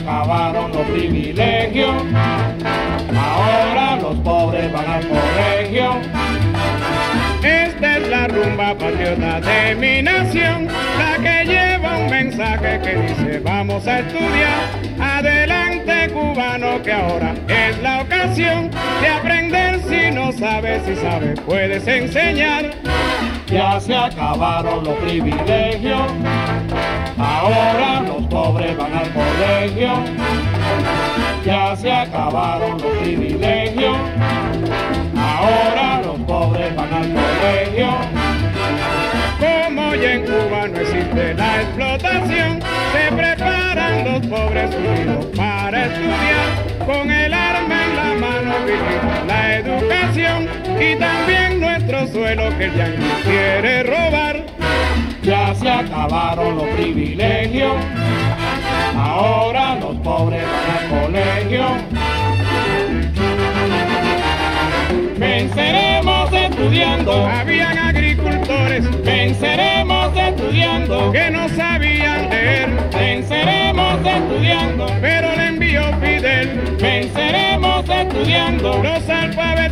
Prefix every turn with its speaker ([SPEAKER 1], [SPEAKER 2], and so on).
[SPEAKER 1] acabaron los privilegios, ahora los pobres van al colegio.
[SPEAKER 2] Esta es la rumba patriota de mi nación, la que lleva un mensaje que dice vamos a estudiar. Adelante cubano, que ahora es la ocasión de aprender. Si no sabes, si sabes puedes enseñar.
[SPEAKER 1] Ya se acabaron los privilegios, ahora los pobres van al colegio. Ya se acabaron los privilegios, ahora los pobres van al colegio.
[SPEAKER 2] Como ya en Cuba no existe la explotación, se preparan los pobres unidos para estudiar. Con el arma en la mano vivimos la educación y también nuestro suelo que el yanqui quiere robar.
[SPEAKER 1] Ya se acabaron los privilegios, ahora los pobres van al colegio. Venceremos estudiando,
[SPEAKER 2] Habían agricultores
[SPEAKER 1] venceremos estudiando,
[SPEAKER 2] que no sabían leer,
[SPEAKER 1] venceremos estudiando,
[SPEAKER 2] pero le envió Fidel
[SPEAKER 1] venceremos estudiando.
[SPEAKER 2] los alfabetos